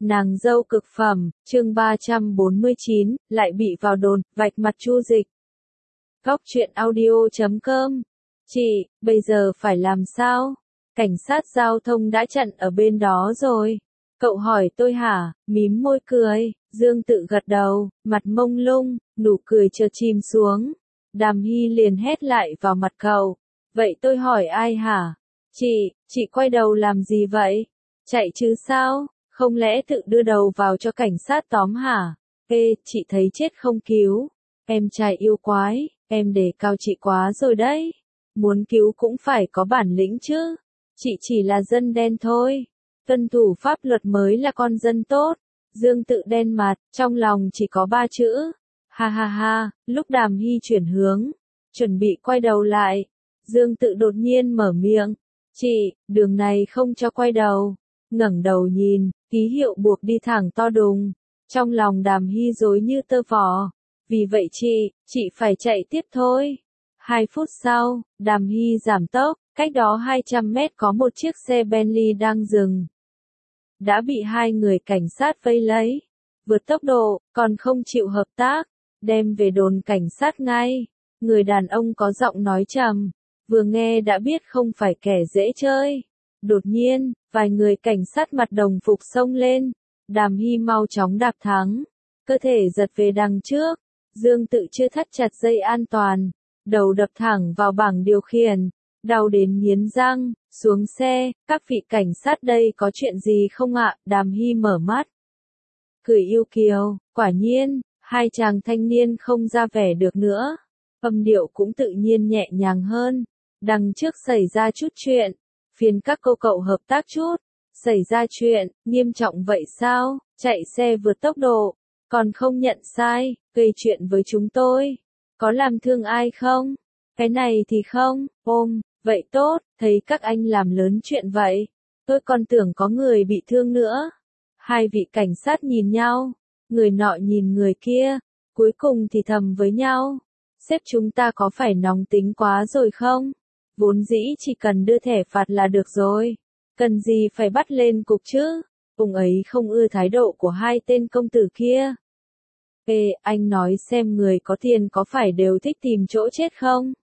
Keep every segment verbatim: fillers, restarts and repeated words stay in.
Nàng dâu cực phẩm, chương ba trăm bốn mươi chín, lại bị vào đồn, vạch mặt Chu Dịch. Góc truyện audio chấm com. Chị, bây giờ phải làm sao? Cảnh sát giao thông đã chặn ở bên đó rồi. Cậu hỏi tôi hả? Mím môi cười, Dương Tự gật đầu, mặt mông lung, nụ cười chợt chìm xuống. Đàm Hy liền hét lại vào mặt cậu. Vậy tôi hỏi ai hả? Chị, chị quay đầu làm gì vậy? Chạy chứ sao? Không lẽ tự đưa đầu vào cho cảnh sát tóm hả? Ê, chị thấy chết không cứu. Em trai yêu quái, em đề cao chị quá rồi đấy. Muốn cứu cũng phải có bản lĩnh chứ. Chị chỉ là dân đen thôi. Tuân thủ pháp luật mới là con dân tốt. Dương Tự đen mặt, trong lòng chỉ có ba chữ. Ha ha ha, lúc Đàm Hy chuyển hướng, chuẩn bị quay đầu lại. Dương Tự đột nhiên mở miệng. Chị, đường này không cho quay đầu. Ngẩng đầu nhìn, ký hiệu buộc đi thẳng to đùng. Trong lòng Đàm Hy rối như tơ vò. Vì vậy chị, chị phải chạy tiếp thôi. Hai phút sau, Đàm Hy giảm tốc, cách đó hai trăm mét có một chiếc xe Bentley đang dừng. Đã bị hai người cảnh sát vây lấy. Vượt tốc độ, còn không chịu hợp tác. Đem về đồn cảnh sát ngay. Người đàn ông có giọng nói trầm. Vừa nghe đã biết không phải kẻ dễ chơi. Đột nhiên, vài người cảnh sát mặt đồng phục xông lên. Đàm Hy mau chóng đạp thắng. Cơ thể giật về đằng trước. Dương Tự chưa thắt chặt dây an toàn. Đầu đập thẳng vào bảng điều khiển. Đau đến nghiến răng. Xuống xe, các vị cảnh sát đây có chuyện gì không ạ? Đàm Hy mở mắt. Cười yêu kiều, quả nhiên, hai chàng thanh niên không ra vẻ được nữa. Âm điệu cũng tự nhiên nhẹ nhàng hơn. Đằng trước xảy ra chút chuyện. Phiền các cô cậu hợp tác chút. Xảy ra chuyện, nghiêm trọng vậy sao? Chạy xe vượt tốc độ. Còn không nhận sai, gây chuyện với chúng tôi. Có làm thương ai không? Cái này thì không, ôm, vậy tốt, thấy các anh làm lớn chuyện vậy. Tôi còn tưởng có người bị thương nữa. Hai vị cảnh sát nhìn nhau. Người nọ nhìn người kia. Cuối cùng thì thầm với nhau. Sếp chúng ta có phải nóng tính quá rồi không? Vốn dĩ chỉ cần đưa thẻ phạt là được rồi. Cần gì phải bắt lên cục chứ? Ông ấy không ưa thái độ của hai tên công tử kia. Ê, anh nói xem người có tiền có phải đều thích tìm chỗ chết không?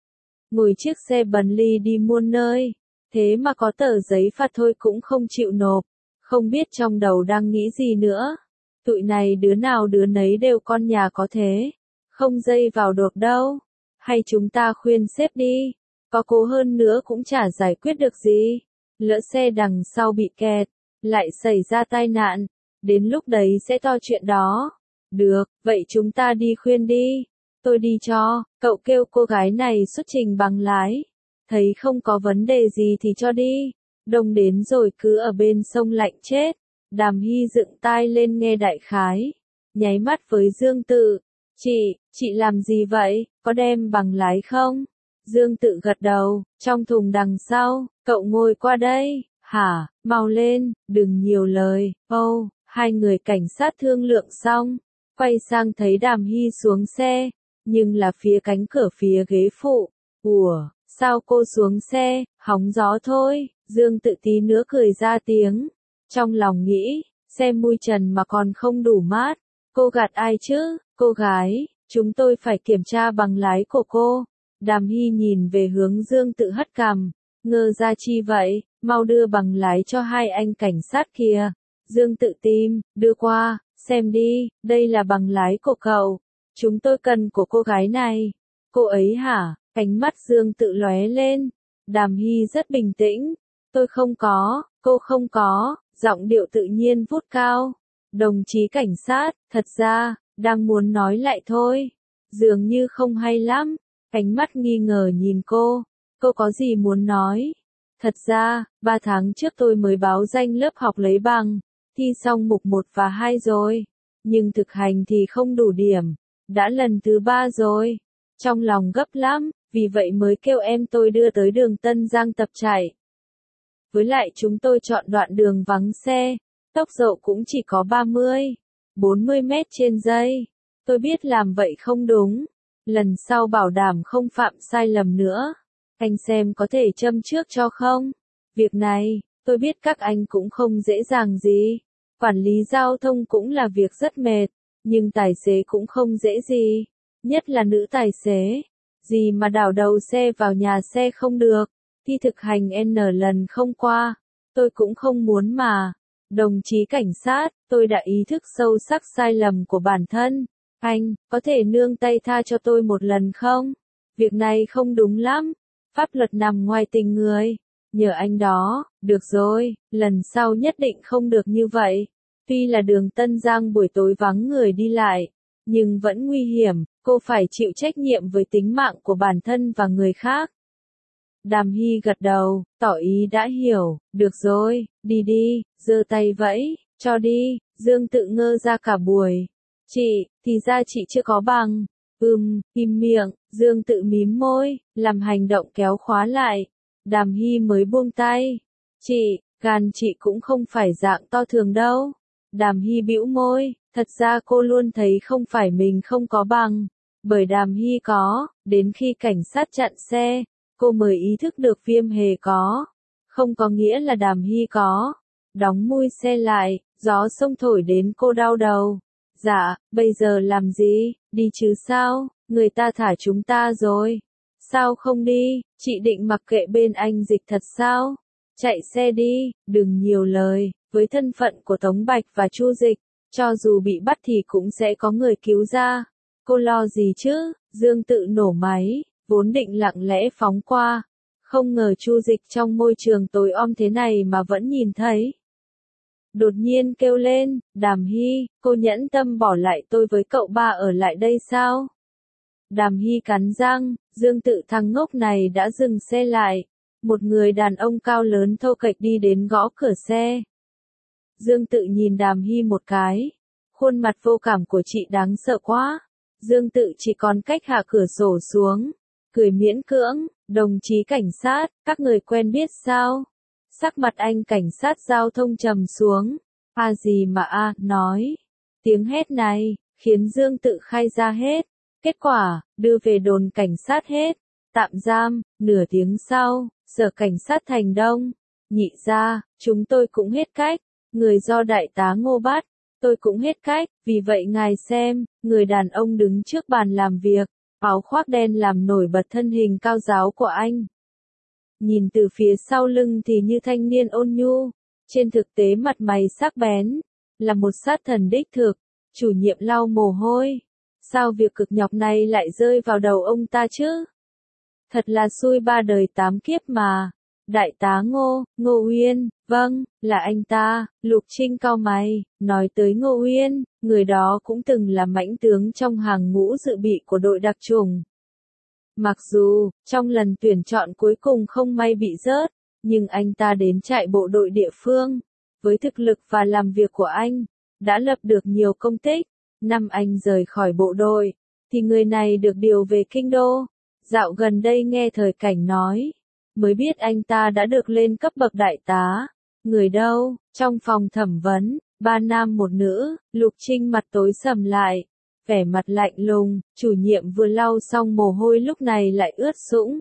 Ngồi chiếc xe Bentley đi muôn nơi. Thế mà có tờ giấy phạt thôi cũng không chịu nộp. Không biết trong đầu đang nghĩ gì nữa. Tụi này đứa nào đứa nấy đều con nhà có thế. Không dây vào đột đâu. Hay chúng ta khuyên sếp đi. Có cố hơn nữa cũng chả giải quyết được gì. Lỡ xe đằng sau bị kẹt. Lại xảy ra tai nạn. Đến lúc đấy sẽ to chuyện đó. Được, vậy chúng ta đi khuyên đi. Tôi đi cho, cậu kêu cô gái này xuất trình bằng lái. Thấy không có vấn đề gì thì cho đi. Đông đến rồi cứ ở bên sông lạnh chết. Đàm Hy dựng tai lên nghe đại khái. Nháy mắt với Dương Tự. Chị, chị làm gì vậy? Có đem bằng lái không? Dương Tự gật đầu, trong thùng đằng sau, cậu ngồi qua đây. Hả, mau lên, đừng nhiều lời. Ô, oh, hai người cảnh sát thương lượng xong. Quay sang thấy Đàm Hy xuống xe. Nhưng là phía cánh cửa phía ghế phụ. Ủa, sao cô xuống xe, hóng gió thôi. Dương Tự tí nữa cười ra tiếng. Trong lòng nghĩ, xe mui trần mà còn không đủ mát. Cô gạt ai chứ, cô gái, chúng tôi phải kiểm tra bằng lái của cô. Đàm Hy nhìn về hướng Dương Tự hất cằm. Ngơ ra chi vậy, mau đưa bằng lái cho hai anh cảnh sát kia. Dương Tự tìm, đưa qua, xem đi, đây là bằng lái của cậu. Chúng tôi cần của cô gái này. Cô ấy hả? Ánh mắt Dương Tự lóe lên. Đàm Hy rất bình tĩnh. Tôi không có, cô không có, giọng điệu tự nhiên vút cao. Đồng chí cảnh sát, thật ra, đang muốn nói lại thôi. Dường như không hay lắm. Ánh mắt nghi ngờ nhìn cô. Cô có gì muốn nói? Thật ra, ba tháng trước tôi mới báo danh lớp học lấy bằng. Thi xong mục một và hai rồi. Nhưng thực hành thì không đủ điểm. Đã lần thứ ba rồi. Trong lòng gấp lắm, vì vậy mới kêu em tôi đưa tới đường Tân Giang tập chạy. Với lại chúng tôi chọn đoạn đường vắng xe. Tốc độ cũng chỉ có ba mươi, bốn mươi mét trên giây. Tôi biết làm vậy không đúng. Lần sau bảo đảm không phạm sai lầm nữa. Anh xem có thể châm trước cho không? Việc này, tôi biết các anh cũng không dễ dàng gì. Quản lý giao thông cũng là việc rất mệt, nhưng tài xế cũng không dễ gì, nhất là nữ tài xế. Gì mà đảo đầu xe vào nhà xe không được, thi thực hành N lần không qua, tôi cũng không muốn mà. Đồng chí cảnh sát, tôi đã ý thức sâu sắc sai lầm của bản thân. Anh, có thể nương tay tha cho tôi một lần không? Việc này không đúng lắm. Pháp luật nằm ngoài tình người. Nhờ anh đó, được rồi, lần sau nhất định không được như vậy. Tuy là đường Tân Giang buổi tối vắng người đi lại, nhưng vẫn nguy hiểm, cô phải chịu trách nhiệm với tính mạng của bản thân và người khác. Đàm Hy gật đầu, tỏ ý đã hiểu, được rồi, đi đi, giơ tay vẫy, cho đi, Dương Tự ngơ ra cả buổi. Chị, thì ra chị chưa có bằng. Ừm, im miệng, Dương Tự mím môi, làm hành động kéo khóa lại. Đàm Hy mới buông tay. Chị, gan chị cũng không phải dạng to thường đâu. Đàm Hy bĩu môi, thật ra cô luôn thấy không phải mình không có bằng, bởi Đàm Hy có, đến khi cảnh sát chặn xe, cô mới ý thức được Viêm Hề có, không có nghĩa là Đàm Hy có. Đóng mui xe lại, gió sông thổi đến cô đau đầu. Dạ, bây giờ làm gì, đi chứ sao, người ta thả chúng ta rồi. Sao không đi, chị định mặc kệ bên anh Dịch thật sao? Chạy xe đi, đừng nhiều lời, với thân phận của Tống Bạch và Chu Dịch, cho dù bị bắt thì cũng sẽ có người cứu ra. Cô lo gì chứ? Dương Tự nổ máy, vốn định lặng lẽ phóng qua. Không ngờ Chu Dịch trong môi trường tối om thế này mà vẫn nhìn thấy. Đột nhiên kêu lên, Đàm Hy, cô nhẫn tâm bỏ lại tôi với cậu ba ở lại đây sao? Đàm Hy cắn răng, Dương Tự thằng ngốc này đã dừng xe lại. Một người đàn ông cao lớn thô kệch đi đến gõ cửa xe. Dương Tự nhìn Đàm Hy một cái. Khuôn mặt vô cảm của chị đáng sợ quá. Dương Tự chỉ còn cách hạ cửa sổ xuống. Cười miễn cưỡng, đồng chí cảnh sát, các người quen biết sao? Sắc mặt anh cảnh sát giao thông trầm xuống. A gì mà a, nói. Tiếng hét này, khiến Dương Tự khai ra hết. Kết quả, đưa về đồn cảnh sát hết. Tạm giam, nửa tiếng sau, sở cảnh sát Thành Đông. Nhị ra, chúng tôi cũng hết cách. Người do đại tá Ngô bắt, tôi cũng hết cách. Vì vậy ngài xem, người đàn ông đứng trước bàn làm việc, áo khoác đen làm nổi bật thân hình cao ráo của anh. Nhìn từ phía sau lưng thì như thanh niên ôn nhu, trên thực tế mặt mày sắc bén, là một sát thần đích thực. Chủ nhiệm lau mồ hôi. Sao việc cực nhọc này lại rơi vào đầu ông ta chứ? Thật là xui ba đời tám kiếp mà. Đại tá Ngô, Ngô Uyên, vâng, là anh ta. Lục Trinh cau mày, nói tới Ngô Uyên, người đó cũng từng là mãnh tướng trong hàng ngũ dự bị của đội đặc chủng. Mặc dù, trong lần tuyển chọn cuối cùng không may bị rớt, nhưng anh ta đến trại bộ đội địa phương. Với thực lực và làm việc của anh, đã lập được nhiều công tích. Năm anh rời khỏi bộ đội, thì người này được điều về Kinh Đô. Dạo gần đây nghe Thời Cảnh nói, mới biết anh ta đã được lên cấp bậc đại tá. Người đâu? Trong phòng thẩm vấn, ba nam một nữ, Lục Trinh mặt tối sầm lại, vẻ mặt lạnh lùng, chủ nhiệm vừa lau xong mồ hôi lúc này lại ướt sũng.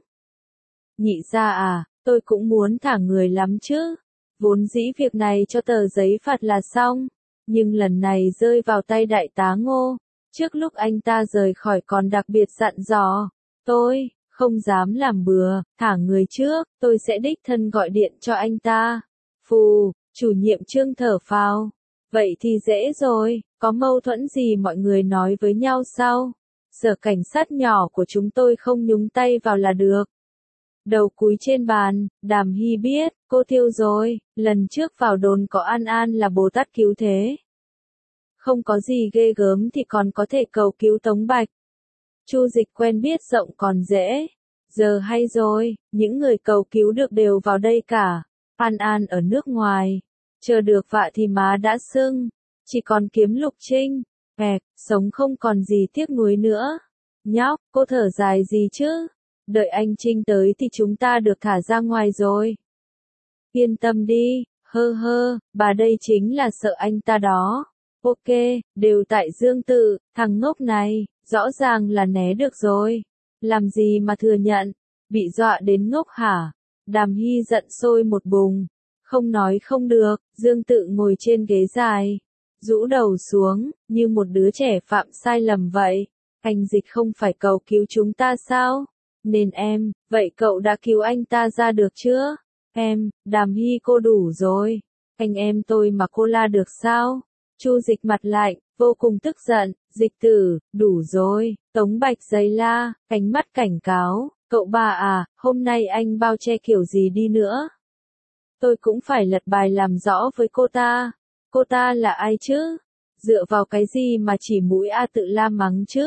Nhị ra à, tôi cũng muốn thả người lắm chứ. Vốn dĩ việc này cho tờ giấy phạt là xong. Nhưng lần này rơi vào tay đại tá Ngô, trước lúc anh ta rời khỏi còn đặc biệt dặn dò, tôi, không dám làm bừa, thả người trước, tôi sẽ đích thân gọi điện cho anh ta. Phù, chủ nhiệm Trương thở phào. Vậy thì dễ rồi, có mâu thuẫn gì mọi người nói với nhau sau. Sở cảnh sát nhỏ của chúng tôi không nhúng tay vào là được. Đầu cúi trên bàn, Đàm Hy biết, cô thiêu rồi, lần trước vào đồn có An An là Bồ Tát cứu thế. Không có gì ghê gớm thì còn có thể cầu cứu Tống Bạch. Chu Dịch quen biết rộng còn dễ. Giờ hay rồi, những người cầu cứu được đều vào đây cả. An An ở nước ngoài. Chờ được vạ thì má đã sưng. Chỉ còn kiếm Lục Trinh. Bẹt, sống không còn gì tiếc nuối nữa. Nhóc, cô thở dài gì chứ? Đợi anh Trinh tới thì chúng ta được thả ra ngoài rồi. Yên tâm đi, hơ hơ, bà đây chính là sợ anh ta đó. Ok, đều tại Dương Tự, thằng ngốc này, rõ ràng là né được rồi. Làm gì mà thừa nhận, bị dọa đến ngốc hả? Đàm Hy giận sôi một bùng. Không nói không được, Dương Tự ngồi trên ghế dài, rũ đầu xuống, như một đứa trẻ phạm sai lầm vậy. Anh Dịch không phải cậu cứu chúng ta sao? Nên em, vậy cậu đã cứu anh ta ra được chưa? Em, Đàm Hy cô đủ rồi. Anh em tôi mà cô la được sao? Chu Dịch mặt lạnh, vô cùng tức giận, Dịch tử, đủ rồi. Tống Bạch giấy la, ánh mắt cảnh cáo, cậu bà à, hôm nay anh bao che kiểu gì đi nữa? Tôi cũng phải lật bài làm rõ với cô ta. Cô ta là ai chứ? Dựa vào cái gì mà chỉ mũi A tự la mắng chứ?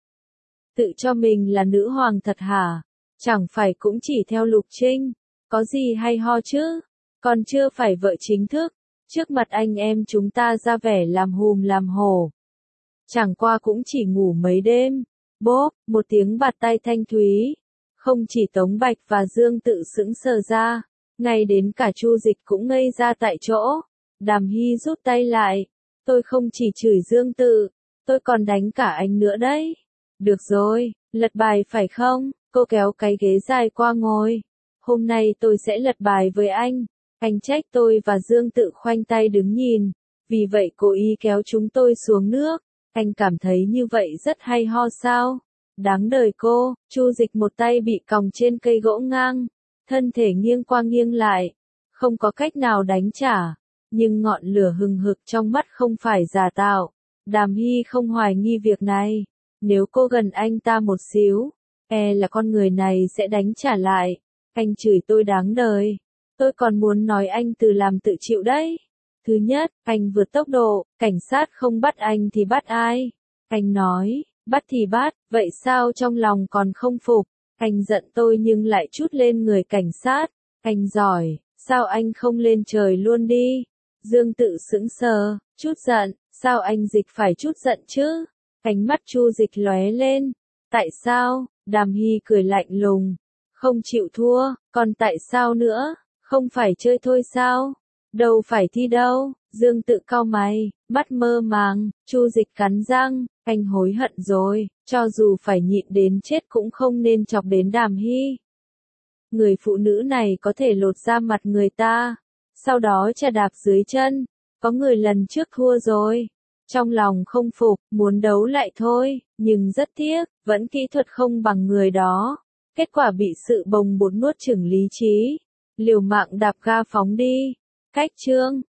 Tự cho mình là nữ hoàng thật hả? Chẳng phải cũng chỉ theo Lục Trinh? Có gì hay ho chứ? Còn chưa phải vợ chính thức. Trước mặt anh em chúng ta ra vẻ làm hùm làm hổ. Chẳng qua cũng chỉ ngủ mấy đêm. Bốp, một tiếng bạt tay thanh thúy. Không chỉ Tống Bạch và Dương Tự sững sờ ra, ngay đến cả Chu Dịch cũng ngây ra tại chỗ. Đàm Hy rút tay lại. Tôi không chỉ chửi Dương Tự, tôi còn đánh cả anh nữa đấy. Được rồi, lật bài phải không? Cô kéo cái ghế dài qua ngồi. Hôm nay tôi sẽ lật bài với anh. Anh trách tôi và Dương Tự khoanh tay đứng nhìn. Vì vậy cố ý kéo chúng tôi xuống nước. Anh cảm thấy như vậy rất hay ho sao? Đáng đời cô. Chu Dịch một tay bị còng trên cây gỗ ngang. Thân thể nghiêng qua nghiêng lại. Không có cách nào đánh trả. Nhưng ngọn lửa hừng hực trong mắt không phải giả tạo. Đàm Hy không hoài nghi việc này. Nếu cô gần anh ta một xíu, e là con người này sẽ đánh trả lại. Anh chửi tôi đáng đời. Tôi còn muốn nói anh từ làm tự chịu đấy. Thứ nhất, anh vượt tốc độ, cảnh sát không bắt anh thì bắt ai? Anh nói, bắt thì bắt, vậy sao trong lòng còn không phục? Anh giận tôi nhưng lại trút lên người cảnh sát. Anh giỏi, sao anh không lên trời luôn đi? Dương Tự sững sờ, chút giận, sao anh Dịch phải chút giận chứ? Ánh mắt Chu Dịch lóe lên. Tại sao? Đàm Hy cười lạnh lùng. Không chịu thua, còn tại sao nữa? Không phải chơi thôi sao? Đâu phải thi đâu. Dương Tự cau mày, mắt mơ màng. Chu Dịch cắn răng, anh hối hận rồi, cho dù phải nhịn đến chết cũng không nên chọc đến Đàm Hy. Người phụ nữ này có thể lột da mặt người ta, sau đó chà đạp dưới chân. Có người lần trước thua rồi. Trong lòng không phục, muốn đấu lại thôi, nhưng rất tiếc, vẫn kỹ thuật không bằng người đó. Kết quả bị sự bồng bột nuốt chửng lý trí. Liều mạng đạp ga phóng đi. Cách chương